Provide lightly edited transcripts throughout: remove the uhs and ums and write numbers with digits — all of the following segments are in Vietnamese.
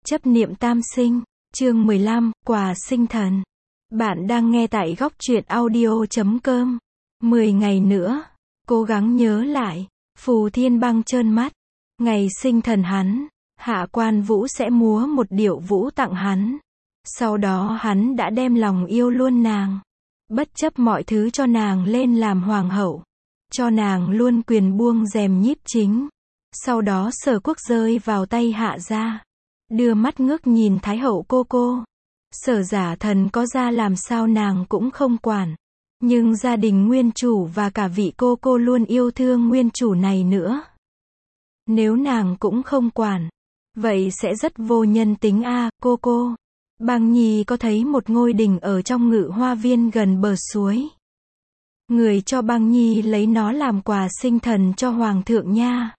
Chấp niệm tam sinh, chương 15, quà sinh thần. Bạn đang nghe tại góc truyện audio.com. 10 ngày nữa, cố gắng nhớ lại. Phù Thiên Băng trơn mắt. Ngày sinh thần hắn, Hạ Quan Vũ sẽ múa một điệu vũ tặng hắn. Sau đó hắn đã đem lòng yêu luôn nàng. Bất chấp mọi thứ cho nàng lên làm hoàng hậu. Cho nàng luôn quyền buông rèm nhiếp chính. Sau đó Sở Quốc rơi vào tay Hạ gia. Đưa mắt ngước nhìn Thái hậu cô. Sở Giả Thần có ra làm sao nàng cũng không quản. Nhưng gia đình nguyên chủ và cả vị cô luôn yêu thương nguyên chủ này nữa. Nếu nàng cũng không quản, vậy sẽ rất vô nhân tính a. Cô. Băng Nhi có thấy một ngôi đình ở trong Ngự Hoa Viên gần bờ suối. Người cho Băng Nhi lấy nó làm quà sinh thần cho hoàng thượng nha.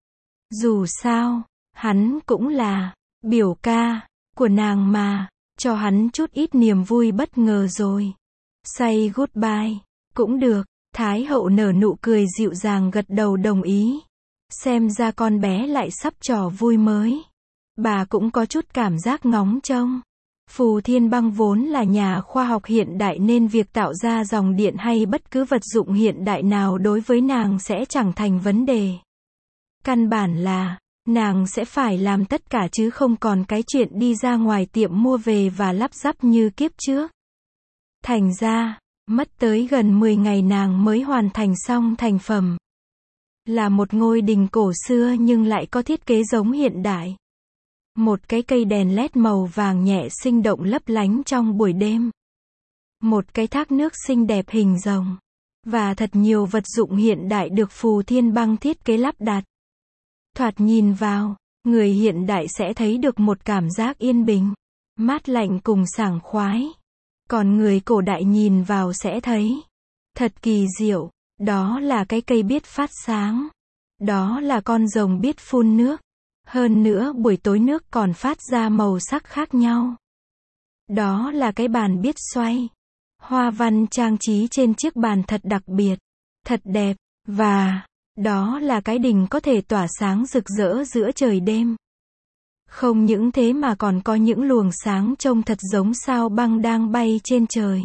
Dù sao, hắn cũng là biểu ca của nàng mà, cho hắn chút ít niềm vui bất ngờ rồi. Say goodbye, cũng được. Thái hậu nở nụ cười dịu dàng gật đầu đồng ý. Xem ra con bé lại sắp trò vui mới. Bà cũng có chút cảm giác ngóng trông. Phù Thiên Băng vốn là nhà khoa học hiện đại nên việc tạo ra dòng điện hay bất cứ vật dụng hiện đại nào đối với nàng sẽ chẳng thành vấn đề. Căn bản là nàng sẽ phải làm tất cả chứ không còn cái chuyện đi ra ngoài tiệm mua về và lắp ráp như kiếp trước. Thành ra, mất tới gần 10 ngày nàng mới hoàn thành xong thành phẩm. Là một ngôi đình cổ xưa nhưng lại có thiết kế giống hiện đại. Một cái cây đèn LED màu vàng nhẹ sinh động lấp lánh trong buổi đêm. Một cái thác nước xinh đẹp hình rồng. Và thật nhiều vật dụng hiện đại được Phù Thiên Băng thiết kế lắp đặt. Thoạt nhìn vào, người hiện đại sẽ thấy được một cảm giác yên bình, mát lạnh cùng sảng khoái. Còn người cổ đại nhìn vào sẽ thấy thật kỳ diệu, đó là cái cây biết phát sáng. Đó là con rồng biết phun nước. Hơn nữa buổi tối nước còn phát ra màu sắc khác nhau. Đó là cái bàn biết xoay. Hoa văn trang trí trên chiếc bàn thật đặc biệt, thật đẹp. Và đó là cái đình có thể tỏa sáng rực rỡ giữa trời đêm. Không những thế mà còn có những luồng sáng trông thật giống sao băng đang bay trên trời.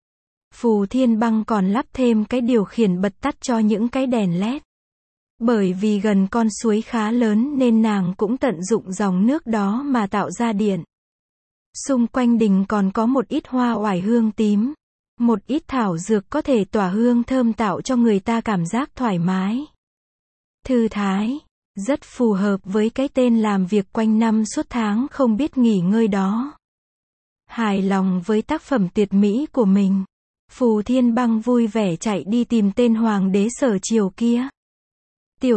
Phù Thiên Băng còn lắp thêm cái điều khiển bật tắt cho những cái đèn LED. Bởi vì gần con suối khá lớn nên nàng cũng tận dụng dòng nước đó mà tạo ra điện. Xung quanh đình còn có một ít hoa oải hương tím. Một ít thảo dược có thể tỏa hương thơm tạo cho người ta cảm giác thoải mái, thư thái. Rất phù hợp với cái tên làm việc quanh năm suốt tháng không biết nghỉ ngơi đó. Hài lòng với tác phẩm tuyệt mỹ của mình, Phù Thiên Băng vui vẻ chạy đi tìm tên hoàng đế Sở Triều kia. Tiểu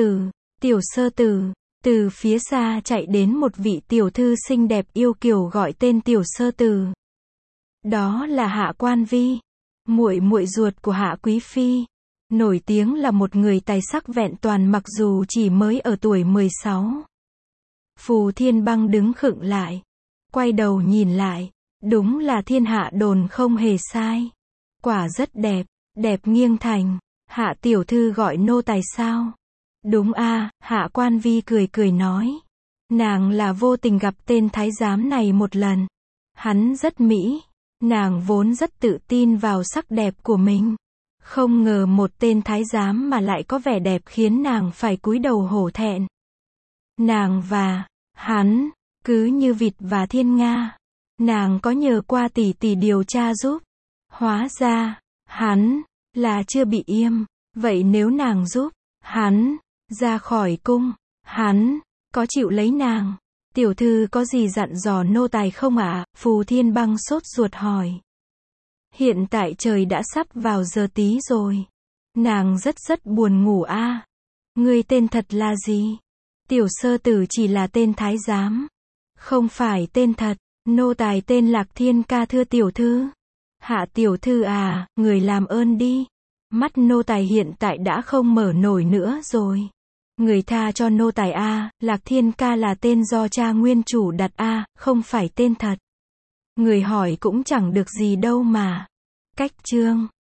sơ tử, từ phía xa chạy đến một vị tiểu thư xinh đẹp yêu kiều gọi tên Tiểu Sơ Tử. Đó là Hạ Quan Vi, muội ruột của Hạ Quý Phi. Nổi tiếng là một người tài sắc vẹn toàn mặc dù chỉ mới ở tuổi 16. Phù Thiên Băng đứng khựng lại. Quay đầu nhìn lại. Đúng là thiên hạ đồn không hề sai. Quả rất đẹp, đẹp nghiêng thành. Hạ tiểu thư gọi nô tài sao? Đúng a. Hạ Quan Vi cười nói. Nàng là vô tình gặp tên thái giám này một lần. Hắn rất mỹ. Nàng vốn rất tự tin vào sắc đẹp của mình. Không ngờ một tên thái giám mà lại có vẻ đẹp khiến nàng phải cúi đầu hổ thẹn. Nàng và hắn cứ như vịt và thiên nga. Nàng có nhờ qua tỷ điều tra giúp. Hóa ra hắn là chưa bị yêm. Vậy nếu nàng giúp hắn ra khỏi cung, hắn có chịu lấy nàng? Tiểu thư có gì dặn dò nô tài không ạ? Phù Thiên Băng sốt ruột hỏi. Hiện tại trời đã sắp vào giờ tí rồi. Nàng rất buồn ngủ a. Ngươi tên thật là gì? Tiểu Sơ Tử chỉ là tên thái giám. Không phải tên thật. Nô tài tên Lạc Thiên Ca thưa tiểu thư. Hạ tiểu thư à, người làm ơn đi. Mắt nô tài hiện tại đã không mở nổi nữa rồi. Người tha cho nô tài a. Lạc Thiên Ca là tên do cha nguyên chủ đặt a, không phải tên thật. Người hỏi cũng chẳng được gì đâu mà. Cách chương